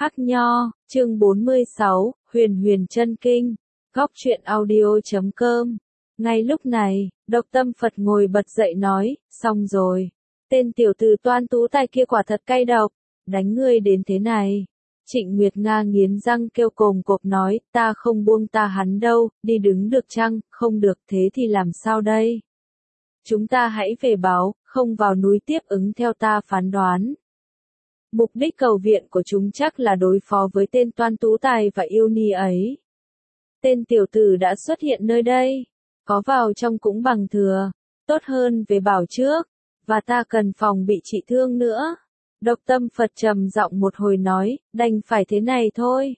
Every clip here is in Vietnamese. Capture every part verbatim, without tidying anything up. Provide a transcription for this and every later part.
Hắc Nho, chương bốn mươi sáu, Huyền Huyền Chân Kinh, góc truyện audio chấm com. Ngay lúc này, Độc Tâm Phật ngồi bật dậy nói, xong rồi. Tên tiểu tử Toan Tú Tài kia quả thật cay độc, đánh ngươi đến thế này. Trịnh Nguyệt Nga nghiến răng kêu cồm cộp nói, ta không buông ta hắn đâu, đi đứng được chăng, không được thế thì làm sao đây? Chúng ta hãy về báo, không vào núi tiếp ứng theo ta phán đoán. Mục đích cầu viện của chúng chắc là đối phó với tên Toan Tú Tài và yêu ni ấy. Tên tiểu tử đã xuất hiện nơi đây, có vào trong cũng bằng thừa, tốt hơn về bảo trước, và ta cần phòng bị trị thương nữa. Độc Tâm Phật trầm giọng một hồi nói, đành phải thế này thôi.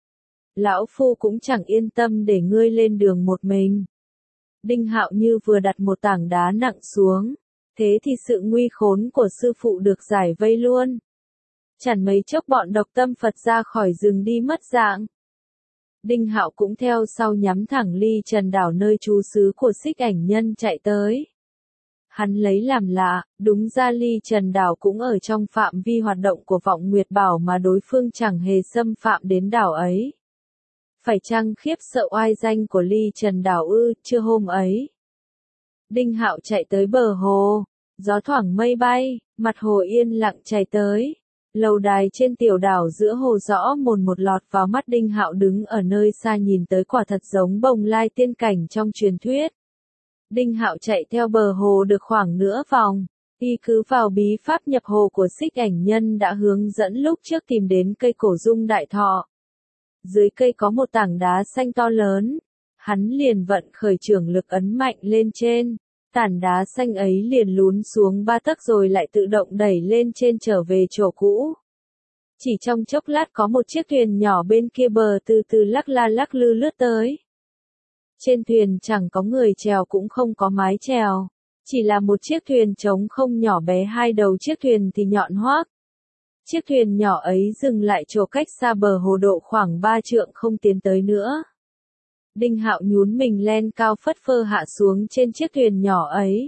Lão Phu cũng chẳng yên tâm để ngươi lên đường một mình. Đinh Hạo như vừa đặt một tảng đá nặng xuống, thế thì sự nguy khốn của sư phụ được giải vây luôn. Chẳng mấy chốc bọn Độc Tâm Phật ra khỏi rừng đi mất dạng. Đinh Hạo cũng theo sau nhắm thẳng Ly Trần Đảo nơi trú xứ của Xích Ảnh Nhân chạy tới. Hắn lấy làm lạ, đúng ra Ly Trần Đảo cũng ở trong phạm vi hoạt động của Vọng Nguyệt Bảo mà đối phương chẳng hề xâm phạm đến đảo ấy. Phải chăng khiếp sợ oai danh của Ly Trần Đảo ư, chưa hôm ấy. Đinh Hạo chạy tới bờ hồ, gió thoảng mây bay, mặt hồ yên lặng chảy tới. Lầu đài trên tiểu đảo giữa hồ rõ mồn một lọt vào mắt Đinh Hạo đứng ở nơi xa nhìn tới quả thật giống Bồng Lai tiên cảnh trong truyền thuyết. Đinh Hạo chạy theo bờ hồ được khoảng nửa vòng, y cứ vào bí pháp nhập hồ của Xích Ảnh Nhân đã hướng dẫn lúc trước tìm đến cây cổ dung đại thọ. Dưới cây có một tảng đá xanh to lớn, hắn liền vận khởi trưởng lực ấn mạnh lên trên. Tảng đá xanh ấy liền lún xuống ba tấc rồi lại tự động đẩy lên trên trở về chỗ cũ. Chỉ trong chốc lát có một chiếc thuyền nhỏ bên kia bờ từ từ lắc la lắc lư lướt tới. Trên thuyền chẳng có người chèo cũng không có mái chèo, chỉ là một chiếc thuyền trống không nhỏ bé, hai đầu chiếc thuyền thì nhọn hoác. Chiếc thuyền nhỏ ấy dừng lại chỗ cách xa bờ hồ độ khoảng ba trượng không tiến tới nữa. Đinh Hạo nhún mình lên cao phất phơ hạ xuống trên chiếc thuyền nhỏ ấy.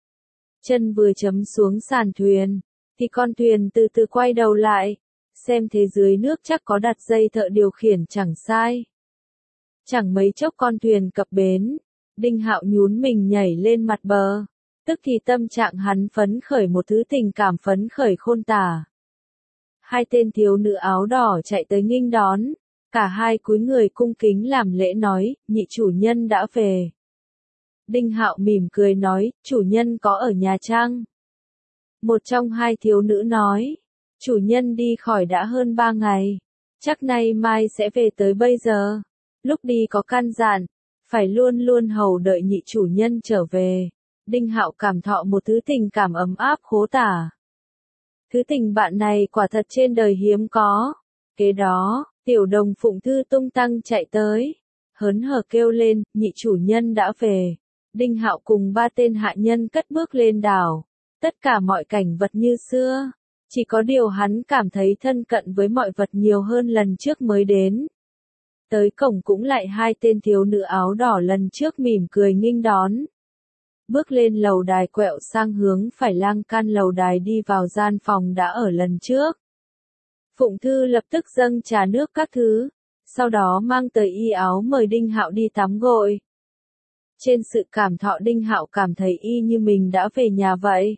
Chân vừa chấm xuống sàn thuyền, thì con thuyền từ từ quay đầu lại, xem thế dưới nước chắc có đặt dây thợ điều khiển chẳng sai. Chẳng mấy chốc con thuyền cập bến, Đinh Hạo nhún mình nhảy lên mặt bờ, tức thì tâm trạng hắn phấn khởi một thứ tình cảm phấn khởi khôn tả. Hai tên thiếu nữ áo đỏ chạy tới nghênh đón. Cả hai cúi người cung kính làm lễ nói, nhị chủ nhân đã về. Đinh Hạo mỉm cười nói, chủ nhân có ở nhà chăng? Một trong hai thiếu nữ nói, chủ nhân đi khỏi đã hơn ba ngày, chắc nay mai sẽ về tới bây giờ. Lúc đi có căn dặn, phải luôn luôn hầu đợi nhị chủ nhân trở về. Đinh Hạo cảm thọ một thứ tình cảm ấm áp khố tả. Thứ tình bạn này quả thật trên đời hiếm có. Kế đó, Tiểu Đồng Phụng Thư tung tăng chạy tới, hớn hở kêu lên, nhị chủ nhân đã về. Đinh Hạo cùng ba tên hạ nhân cất bước lên đảo, tất cả mọi cảnh vật như xưa, chỉ có điều hắn cảm thấy thân cận với mọi vật nhiều hơn lần trước mới đến. Tới cổng cũng lại hai tên thiếu nữ áo đỏ lần trước mỉm cười nghênh đón. Bước lên lầu đài quẹo sang hướng phải lang can lầu đài đi vào gian phòng đã ở lần trước. Phụng Thư lập tức dâng trà nước các thứ, sau đó mang tới y áo mời Đinh Hạo đi tắm gội. Trên sự cảm thọ Đinh Hạo cảm thấy y như mình đã về nhà vậy.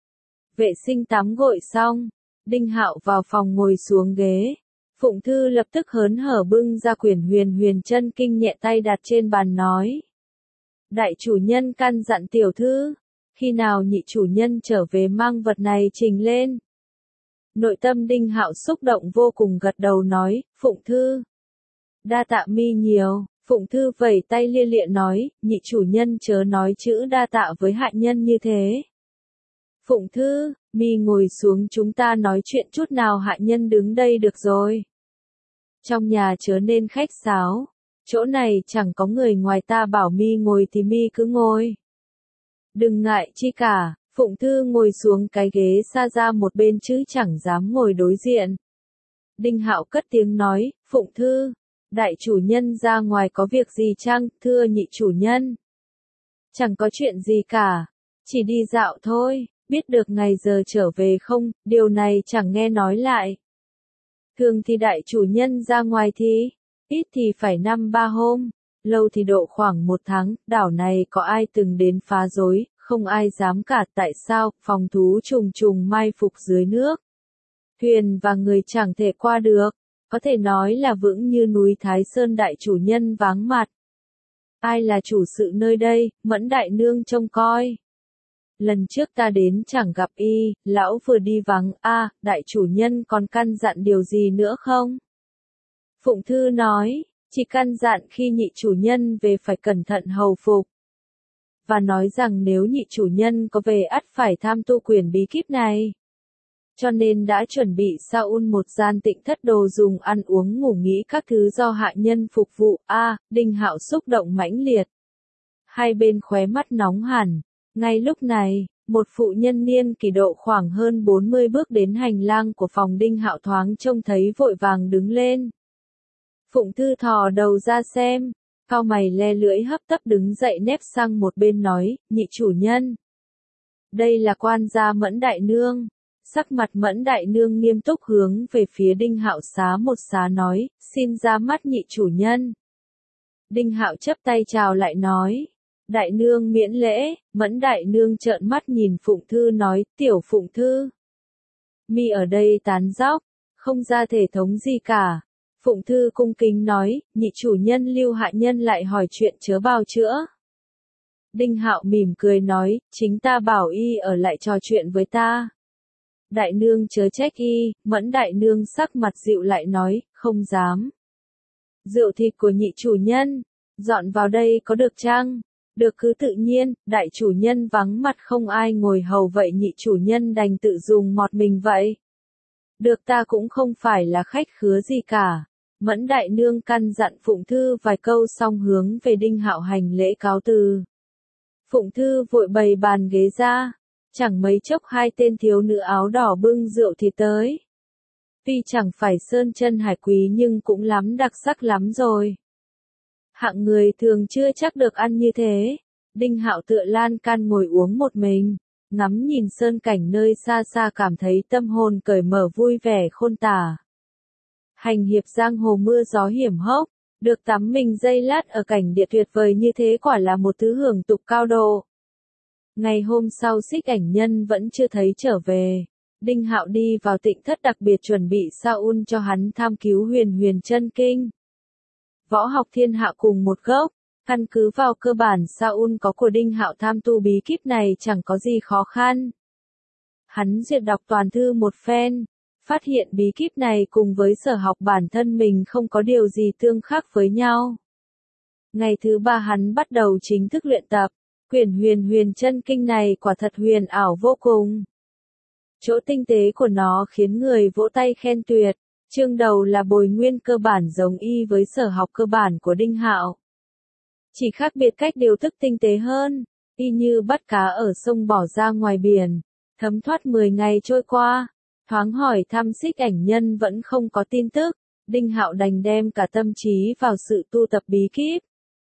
Vệ sinh tắm gội xong, Đinh Hạo vào phòng ngồi xuống ghế. Phụng Thư lập tức hớn hở bưng ra quyển Huyền Huyền Chân Kinh nhẹ tay đặt trên bàn nói. Đại chủ nhân căn dặn tiểu thư, khi nào nhị chủ nhân trở về mang vật này trình lên. Nội tâm Đinh Hạo xúc động vô cùng gật đầu nói, Phụng Thư. Đa tạ mi nhiều, Phụng Thư vẩy tay lia lịa nói, nhị chủ nhân chớ nói chữ đa tạ với hạ nhân như thế. Phụng Thư, mi ngồi xuống chúng ta nói chuyện chút nào, hạ nhân đứng đây được rồi. Trong nhà chớ nên khách sáo, chỗ này chẳng có người ngoài, ta bảo mi ngồi thì mi cứ ngồi. Đừng ngại chi cả. Phụng Thư ngồi xuống cái ghế xa ra một bên chứ chẳng dám ngồi đối diện. Đinh Hạo cất tiếng nói, Phụng Thư, đại chủ nhân ra ngoài có việc gì chăng, thưa nhị chủ nhân? Chẳng có chuyện gì cả, chỉ đi dạo thôi, biết được ngày giờ trở về không, điều này chẳng nghe nói lại. Thường thì đại chủ nhân ra ngoài thì, ít thì phải năm ba hôm, lâu thì độ khoảng một tháng, đảo này có ai từng đến phá rối, không ai dám cả. Tại sao? Phòng thú trùng trùng mai phục dưới nước. Thuyền và người chẳng thể qua được, có thể nói là vững như núi Thái Sơn. Đại chủ nhân vắng mặt. Ai là chủ sự nơi đây? Mẫn đại nương trông coi. Lần trước ta đến chẳng gặp y, lão vừa đi vắng. A, à, đại chủ nhân còn căn dặn điều gì nữa không? Phụng Thư nói, chỉ căn dặn khi nhị chủ nhân về phải cẩn thận hầu phục. Và nói rằng nếu nhị chủ nhân có về ắt phải tham tu quyền bí kíp này. Cho nên đã chuẩn bị Saul một gian tịnh thất, đồ dùng ăn uống ngủ nghỉ các thứ do hạ nhân phục vụ. A, à, Đinh Hạo xúc động mãnh liệt. Hai bên khóe mắt nóng hẳn. Ngay lúc này, một phụ nhân niên kỷ độ khoảng hơn bốn mươi bước đến hành lang của phòng Đinh Hạo, thoáng trông thấy vội vàng đứng lên. Phụng Thư thò đầu ra xem, cau mày le lưỡi hấp tấp đứng dậy nép sang một bên nói, nhị chủ nhân. Đây là quan gia Mẫn đại nương. Sắc mặt Mẫn đại nương nghiêm túc hướng về phía Đinh Hạo xá một xá nói, xin ra mắt nhị chủ nhân. Đinh Hạo chắp tay chào lại nói, đại nương miễn lễ. Mẫn đại nương trợn mắt nhìn Phụng Thư nói, tiểu Phụng Thư. Mi ở đây tán dóc, không ra thể thống gì cả. Phụng Thư cung kính nói, nhị chủ nhân lưu hạ nhân lại hỏi chuyện chớ bào chữa. Đinh Hạo mỉm cười nói, chính ta bảo y ở lại trò chuyện với ta. Đại nương chớ trách y. Mẫn đại nương sắc mặt dịu lại nói, không dám. Rượu thịt của nhị chủ nhân, dọn vào đây có được chăng? Được, cứ tự nhiên. Đại chủ nhân vắng mặt không ai ngồi hầu vậy nhị chủ nhân đành tự dùng mọt mình vậy. Được, ta cũng không phải là khách khứa gì cả. Mẫn đại nương căn dặn Phụng Thư vài câu xong hướng về Đinh Hạo hành lễ cáo từ. Phụng Thư vội bày bàn ghế ra. Chẳng mấy chốc hai tên thiếu nữ áo đỏ bưng rượu thì tới. Tuy chẳng phải sơn chân hải quý nhưng cũng lắm đặc sắc lắm rồi. Hạng người thường chưa chắc được ăn như thế. Đinh Hạo tựa lan can ngồi uống một mình, ngắm nhìn sơn cảnh nơi xa xa cảm thấy tâm hồn cởi mở vui vẻ khôn tả. Hành hiệp giang hồ mưa gió hiểm hóc, được tắm mình giây lát ở cảnh địa tuyệt vời như thế quả là một thứ hưởng tục cao độ. Ngày hôm sau Xích Ảnh Nhân vẫn chưa thấy trở về. Đinh Hạo đi vào tịnh thất đặc biệt chuẩn bị Saul cho hắn tham cứu huyền huyền chân kinh. Võ học thiên hạ cùng một gốc, căn cứ vào cơ bản Saul có của Đinh Hạo tham tu bí kíp này chẳng có gì khó khăn. Hắn duyệt đọc toàn thư một phen, phát hiện bí kíp này cùng với sở học bản thân mình không có điều gì tương khắc với nhau. Ngày thứ ba hắn bắt đầu chính thức luyện tập. Quyển huyền huyền chân kinh này quả thật huyền ảo vô cùng. Chỗ tinh tế của nó khiến người vỗ tay khen tuyệt. Chương đầu là bồi nguyên cơ bản giống y với sở học cơ bản của Đinh Hạo. Chỉ khác biệt cách điều thức tinh tế hơn, y như bắt cá ở sông bỏ ra ngoài biển. Thấm thoát mười ngày trôi qua, thoáng hỏi thăm Xích Ảnh Nhân vẫn không có tin tức. Đinh Hạo đành đem cả tâm trí vào sự tu tập bí kíp.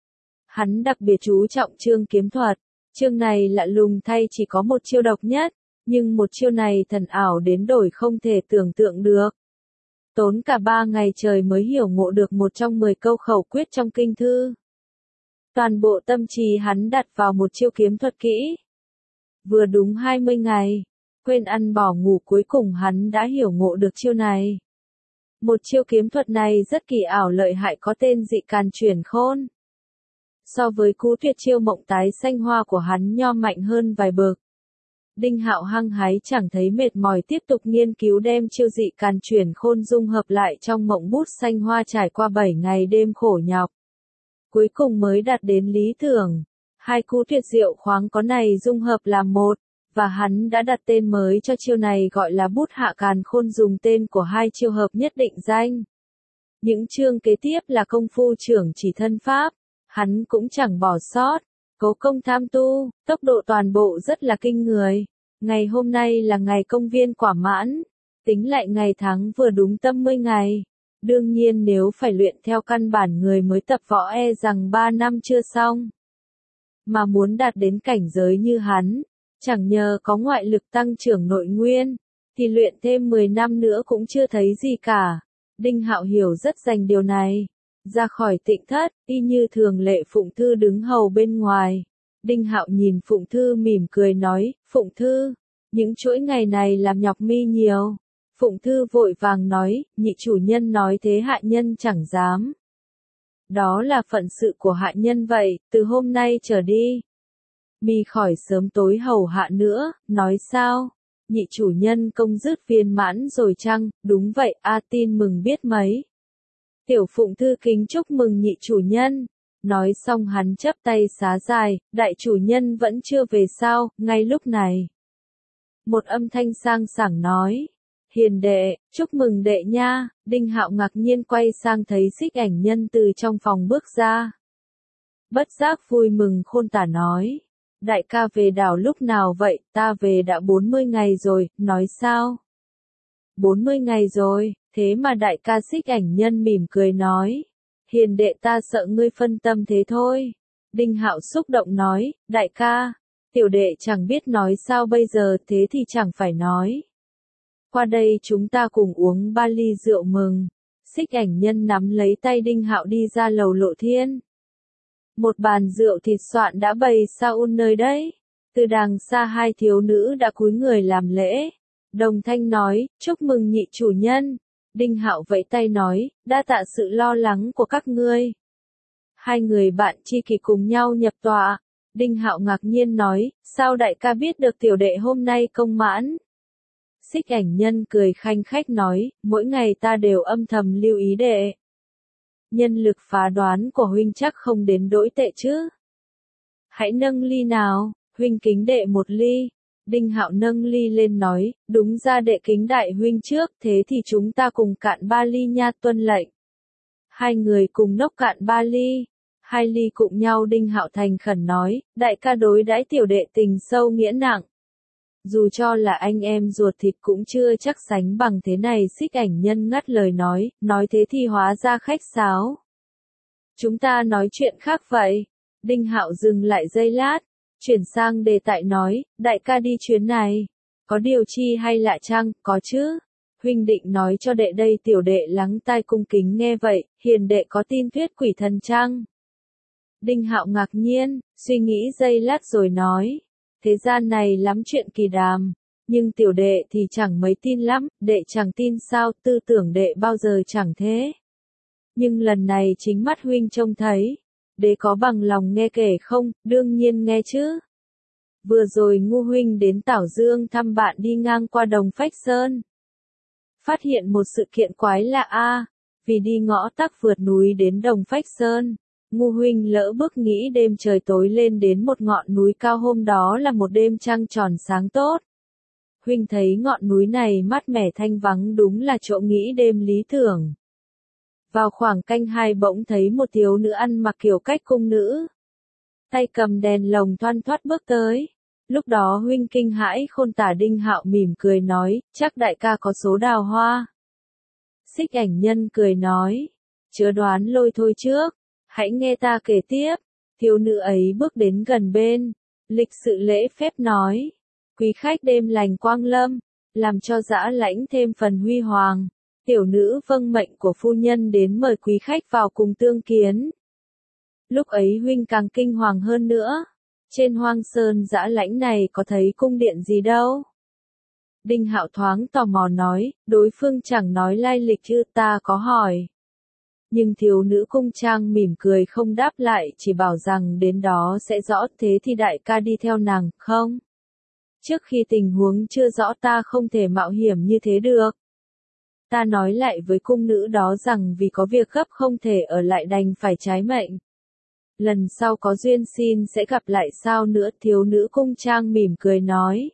Hắn đặc biệt chú trọng chương kiếm thuật. Chương này lạ lùng thay chỉ có một chiêu độc nhất, nhưng một chiêu này thần ảo đến đổi không thể tưởng tượng được. Tốn cả ba ngày trời mới hiểu ngộ được một trong mười câu khẩu quyết trong kinh thư. Toàn bộ tâm trí hắn đặt vào một chiêu kiếm thuật kỹ. Vừa đúng hai mươi ngày, quên ăn bỏ ngủ cuối cùng hắn đã hiểu ngộ được chiêu này. Một chiêu kiếm thuật này rất kỳ ảo lợi hại có tên dị càn chuyển khôn. So với cú tuyệt chiêu mộng tái xanh hoa của hắn nho mạnh hơn vài bậc. Đinh Hạo hăng hái chẳng thấy mệt mỏi tiếp tục nghiên cứu đem chiêu dị càn chuyển khôn dung hợp lại trong mộng bút xanh hoa trải qua bảy ngày đêm khổ nhọc. Cuối cùng mới đạt đến lý tưởng. Hai cú tuyệt diệu khoáng có này dung hợp làm một, và hắn đã đặt tên mới cho chiêu này gọi là bút hạ càn khôn dùng tên của hai chiêu hợp nhất định danh. Những chương kế tiếp là công phu trưởng chỉ thân pháp. Hắn cũng chẳng bỏ sót, cố công tham tu, tốc độ toàn bộ rất là kinh người. Ngày hôm nay là ngày công viên quả mãn, tính lại ngày tháng vừa đúng tâm mươi ngày. Đương nhiên nếu phải luyện theo căn bản người mới tập võ e rằng ba năm chưa xong. Mà muốn đạt đến cảnh giới như hắn, chẳng nhờ có ngoại lực tăng trưởng nội nguyên, thì luyện thêm mười năm nữa cũng chưa thấy gì cả. Đinh Hạo hiểu rất rành điều này. Ra khỏi tịnh thất, y như thường lệ Phụng Thư đứng hầu bên ngoài. Đinh Hạo nhìn Phụng Thư mỉm cười nói, Phụng Thư, những chuỗi ngày này làm nhọc mi nhiều. Phụng Thư vội vàng nói, nhị chủ nhân nói thế hạ nhân chẳng dám. Đó là phận sự của hạ nhân vậy, từ hôm nay trở đi. Mi khỏi sớm tối hầu hạ nữa, nói sao? Nhị chủ nhân công dứt viên mãn rồi chăng? Đúng vậy, A tin mừng biết mấy. Tiểu Phụng Thư kính chúc mừng nhị chủ nhân. Nói xong hắn chắp tay xá dài, đại chủ nhân vẫn chưa về sao, ngay lúc này. Một âm thanh sang sảng nói, hiền đệ, chúc mừng đệ nha. Đinh Hạo ngạc nhiên quay sang thấy Xích Ảnh Nhân từ trong phòng bước ra. Bất giác vui mừng khôn tả nói, đại ca về đảo lúc nào vậy, ta về đã bốn mươi ngày rồi, nói sao? bốn mươi ngày rồi, thế mà đại ca Xích Ảnh Nhân mỉm cười nói, hiền đệ ta sợ ngươi phân tâm thế thôi. Đinh Hạo xúc động nói, đại ca, tiểu đệ chẳng biết nói sao bây giờ, thế thì chẳng phải nói. Qua đây chúng ta cùng uống ba ly rượu mừng. Xích Ảnh Nhân nắm lấy tay Đinh Hạo đi ra lầu Lộ Thiên. Một bàn rượu thịt soạn đã bày xa un nơi đấy. Từ đằng xa hai thiếu nữ đã cúi người làm lễ. Đồng thanh nói, chúc mừng nhị chủ nhân. Đinh Hạo vẫy tay nói, đa tạ sự lo lắng của các ngươi. Hai người bạn tri kỷ cùng nhau nhập tọa. Đinh Hạo ngạc nhiên nói, sao đại ca biết được tiểu đệ hôm nay công mãn? Xích Ảnh Nhân cười khanh khách nói, mỗi ngày ta đều âm thầm lưu ý đệ. Nhân lực phá đoán của huynh chắc không đến đỗi tệ chứ. Hãy nâng ly nào, huynh kính đệ một ly. Đinh Hạo nâng ly lên nói, đúng ra đệ kính đại huynh trước, thế thì chúng ta cùng cạn ba ly nha tuân lệnh. Hai người cùng nốc cạn ba ly. Hai ly cùng nhau. Đinh Hạo thành khẩn nói, đại ca đối đãi tiểu đệ tình sâu nghĩa nặng. Dù cho là anh em ruột thịt cũng chưa chắc sánh bằng thế này. Xích Ảnh Nhân ngắt lời nói, nói thế thì hóa ra khách sáo. Chúng ta nói chuyện khác vậy. Đinh Hạo dừng lại giây lát, chuyển sang đề tài nói, đại ca đi chuyến này, có điều chi hay lạ chăng? Có chứ. Huynh định nói cho đệ đây. Tiểu đệ lắng tai cung kính nghe vậy, hiền đệ có tin thuyết quỷ thần chăng? Đinh Hạo ngạc nhiên, suy nghĩ giây lát rồi nói, thế gian này lắm chuyện kỳ đàm, nhưng tiểu đệ thì chẳng mấy tin lắm. Đệ chẳng tin sao? Tư tưởng đệ bao giờ chẳng thế. Nhưng lần này chính mắt huynh trông thấy, đệ có bằng lòng nghe kể không? Đương nhiên nghe chứ. Vừa rồi Ngu huynh đến Tảo Dương thăm bạn đi ngang qua Đồng Phách Sơn. Phát hiện một sự kiện quái lạ a, vì đi ngõ tắc vượt núi đến Đồng Phách Sơn. Ngu huynh lỡ bước nghĩ đêm trời tối lên đến một ngọn núi cao, hôm đó là một đêm trăng tròn sáng tốt. Huynh thấy ngọn núi này mát mẻ thanh vắng, đúng là chỗ nghĩ đêm lý tưởng. Vào khoảng canh hai bỗng thấy một thiếu nữ ăn mặc kiểu cách cung nữ. Tay cầm đèn lồng thoăn thoắt bước tới. Lúc đó huynh kinh hãi khôn tả. Đinh Hạo mỉm cười nói, chắc đại ca có số đào hoa. Xích Ảnh Nhân cười nói, chớ đoán lôi thôi trước. Hãy nghe ta kể tiếp. Thiếu nữ ấy bước đến gần bên, lịch sự lễ phép nói, quý khách đêm lành quang lâm, làm cho dã lãnh thêm phần huy hoàng. Tiểu nữ vâng mệnh của phu nhân đến mời quý khách vào cùng tương kiến. Lúc ấy huynh càng kinh hoàng hơn nữa. Trên hoang sơn dã lãnh này có thấy cung điện gì đâu. Đinh Hạo thoáng tò mò nói, đối phương chẳng nói lai lịch chứ, ta có hỏi. Nhưng thiếu nữ cung trang mỉm cười không đáp lại, chỉ bảo rằng đến đó sẽ rõ. Thế thì đại ca đi theo nàng, không? Trước khi tình huống chưa rõ ta không thể mạo hiểm như thế được. Ta nói lại với cung nữ đó rằng vì có việc gấp không thể ở lại, đành phải trái mệnh. Lần sau có duyên xin sẽ gặp lại sao nữa. Thiếu nữ cung trang mỉm cười nói.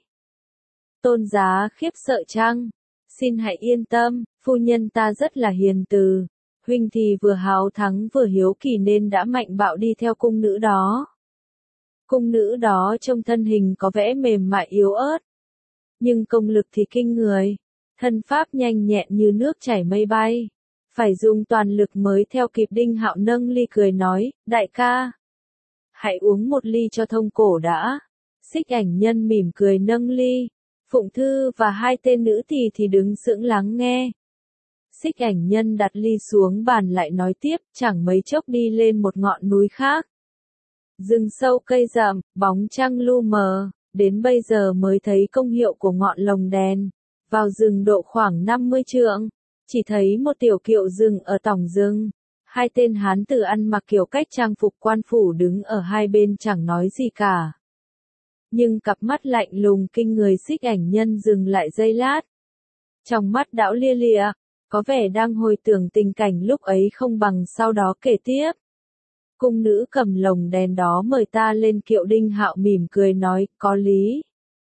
Tôn giá khiếp sợ chăng? Xin hãy yên tâm, phu nhân ta rất là hiền từ. Huynh thì vừa háo thắng vừa hiếu kỳ nên đã mạnh bạo đi theo cung nữ đó. Cung nữ đó trông thân hình có vẻ mềm mại yếu ớt, nhưng công lực thì kinh người, thân pháp nhanh nhẹn như nước chảy mây bay, phải dùng toàn lực mới theo kịp. Đinh Hạo nâng ly cười nói, đại ca, hãy uống một ly cho thông cổ đã. Xích Ảnh Nhân mỉm cười nâng ly, Phụng Thư và hai tên nữ thì thì đứng sững lắng nghe. Xích ảnh nhân đặt ly xuống bàn lại nói tiếp, chẳng mấy chốc đi lên một ngọn núi khác. Rừng sâu cây rậm, bóng trăng lu mờ, đến bây giờ mới thấy công hiệu của ngọn lồng đèn. Vào rừng độ khoảng năm mươi trượng, chỉ thấy một tiểu kiệu rừng ở tỏng rừng. Hai tên hán tử ăn mặc kiểu cách trang phục quan phủ đứng ở hai bên chẳng nói gì cả. Nhưng cặp mắt lạnh lùng kinh người xích ảnh nhân dừng lại giây lát. Trong mắt đảo lia lịa, có vẻ đang hồi tưởng tình cảnh lúc ấy không bằng sau đó kể tiếp. Cung nữ cầm lồng đèn đó mời ta lên kiệu. Đinh Hạo mỉm cười nói, có lý.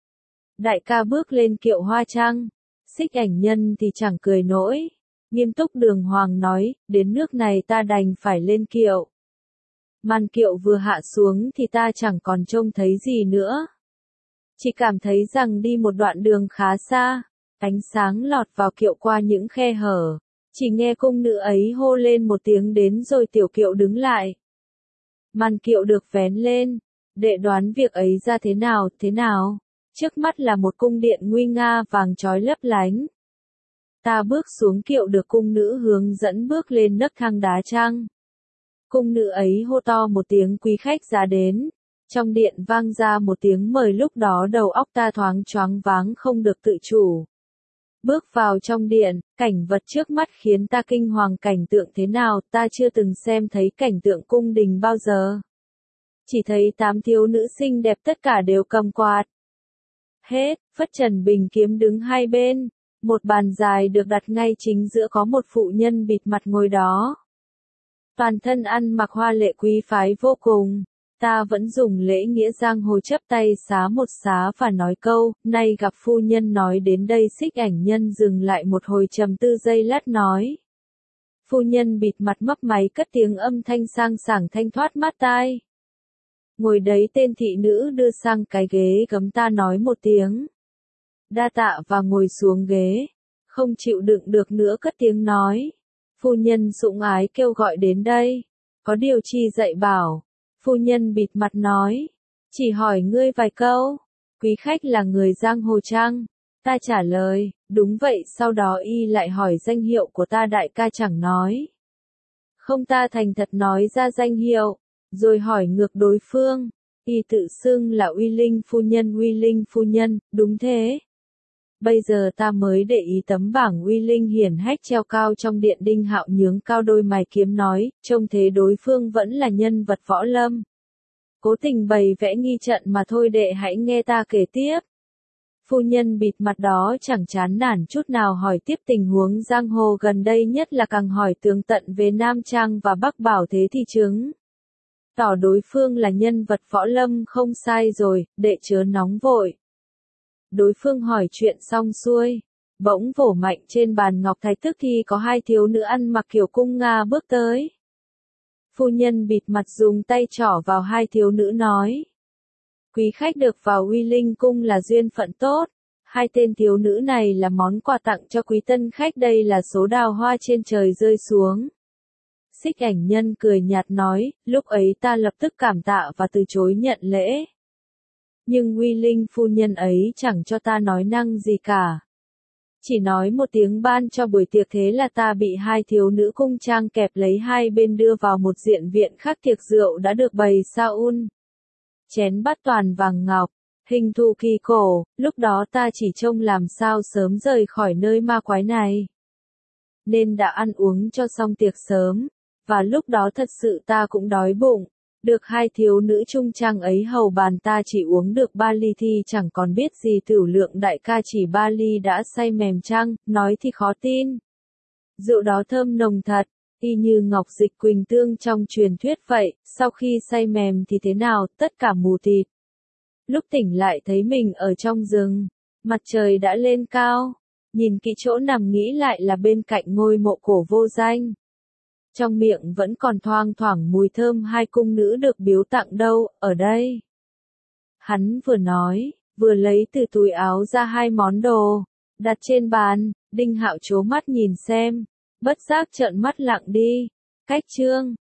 Đại ca bước lên kiệu hoa trăng, xích ảnh nhân thì chẳng cười nổi. Nghiêm túc đường hoàng nói, đến nước này ta đành phải lên kiệu. Màn kiệu vừa hạ xuống thì ta chẳng còn trông thấy gì nữa. Chỉ cảm thấy rằng đi một đoạn đường khá xa, ánh sáng lọt vào kiệu qua những khe hở. Chỉ nghe cung nữ ấy hô lên một tiếng đến rồi tiểu kiệu đứng lại. Màn kiệu được vén lên, đệ đoán việc ấy ra thế nào, thế nào? Trước mắt là một cung điện nguy nga vàng chói lấp lánh. Ta bước xuống kiệu được cung nữ hướng dẫn bước lên nấc thang đá trăng. Cung nữ ấy hô to một tiếng quý khách ra đến. Trong điện vang ra một tiếng mời, lúc đó đầu óc ta thoáng choáng váng không được tự chủ. Bước vào trong điện, cảnh vật trước mắt khiến ta kinh hoàng. Cảnh tượng thế nào, ta chưa từng xem thấy cảnh tượng cung đình bao giờ. Chỉ thấy tám thiếu nữ xinh đẹp tất cả đều cầm quạt. Hết, phất trần bình kiếm đứng hai bên. Một bàn dài được đặt ngay chính giữa, có một phụ nhân bịt mặt ngồi đó. Toàn thân ăn mặc hoa lệ quý phái vô cùng. Ta vẫn dùng lễ nghĩa giang hồ chấp tay xá một xá và nói câu, nay gặp phu nhân. Nói đến đây xích ảnh nhân dừng lại một hồi trầm tư giây lát nói. Phu nhân bịt mặt mấp máy cất tiếng âm thanh sang sảng thanh thoát mát tai. Ngồi đấy. Tên thị nữ đưa sang cái ghế gấm, ta nói một tiếng đa tạ và ngồi xuống ghế. Không chịu đựng được nữa cất tiếng nói. Phu nhân sủng ái kêu gọi đến đây. Có điều chi dạy bảo. Phu nhân bịt mặt nói. Chỉ hỏi ngươi vài câu. Quý khách là người giang hồ chăng? Ta trả lời, đúng vậy. Sau đó y lại hỏi danh hiệu của ta. Đại ca chẳng nói. Không, ta thành thật nói ra danh hiệu. Rồi hỏi ngược đối phương. Y tự xưng là Uy Linh phu nhân. Uy Linh phu nhân, đúng thế. Bây giờ ta mới để ý tấm bảng Uy Linh hiển hách treo cao trong điện. Đinh Hạo nhướng cao đôi mày kiếm nói, trông thế đối phương vẫn là nhân vật võ lâm. Cố tình bày vẽ nghi trận mà thôi. Đệ hãy nghe ta kể tiếp. Phu nhân bịt mặt đó chẳng chán nản chút nào hỏi tiếp tình huống giang hồ gần đây, nhất là càng hỏi tường tận về Nam Trang và Bắc Bảo Thế thì chứng tỏ đối phương là nhân vật võ lâm không sai rồi. Đệ chớ nóng vội. Đối phương hỏi chuyện xong xuôi, bỗng vỗ mạnh trên bàn ngọc thái, tức thì có hai thiếu nữ ăn mặc kiểu cung Nga bước tới. Phu nhân bịt mặt dùng tay trỏ vào hai thiếu nữ nói. Quý khách được vào Uy Linh cung là duyên phận tốt. Hai tên thiếu nữ này là món quà tặng cho quý tân khách. Đây là số đào hoa trên trời rơi xuống. Xích ảnh nhân cười nhạt nói, lúc ấy ta lập tức cảm tạ và từ chối nhận lễ. Nhưng Uy Linh phu nhân ấy chẳng cho ta nói năng gì cả. Chỉ nói một tiếng ban cho buổi tiệc. Thế là ta bị hai thiếu nữ cung trang kẹp lấy hai bên đưa vào một diện viện khác. Tiệc rượu đã được bày sao un. Chén bát toàn vàng ngọc, hình thù kỳ cổ. Lúc đó ta chỉ trông làm sao sớm rời khỏi nơi ma quái này. Nên đã ăn uống cho xong tiệc sớm. Và lúc đó thật sự ta cũng đói bụng. Được hai thiếu nữ trung trang ấy hầu bàn, ta chỉ uống được ba ly thì chẳng còn biết gì. Tửu Lượng đại ca chỉ ba ly đã say mềm chăng, nói thì khó tin. Rượu đó thơm nồng thật, y như ngọc dịch quỳnh tương trong truyền thuyết vậy. Sau khi say mềm thì thế nào, tất cả mù tịt. Lúc tỉnh lại thấy mình ở trong rừng, mặt trời đã lên cao. Nhìn kỹ chỗ nằm nghĩ lại là bên cạnh ngôi mộ cổ vô danh. Trong miệng vẫn còn thoang thoảng mùi thơm hai cung nữ được biếu tặng đâu, ở đây. Hắn vừa nói, vừa lấy từ túi áo ra hai món đồ, đặt trên bàn. Đinh Hạo trố mắt nhìn xem, bất giác trợn mắt lặng đi. Cách chương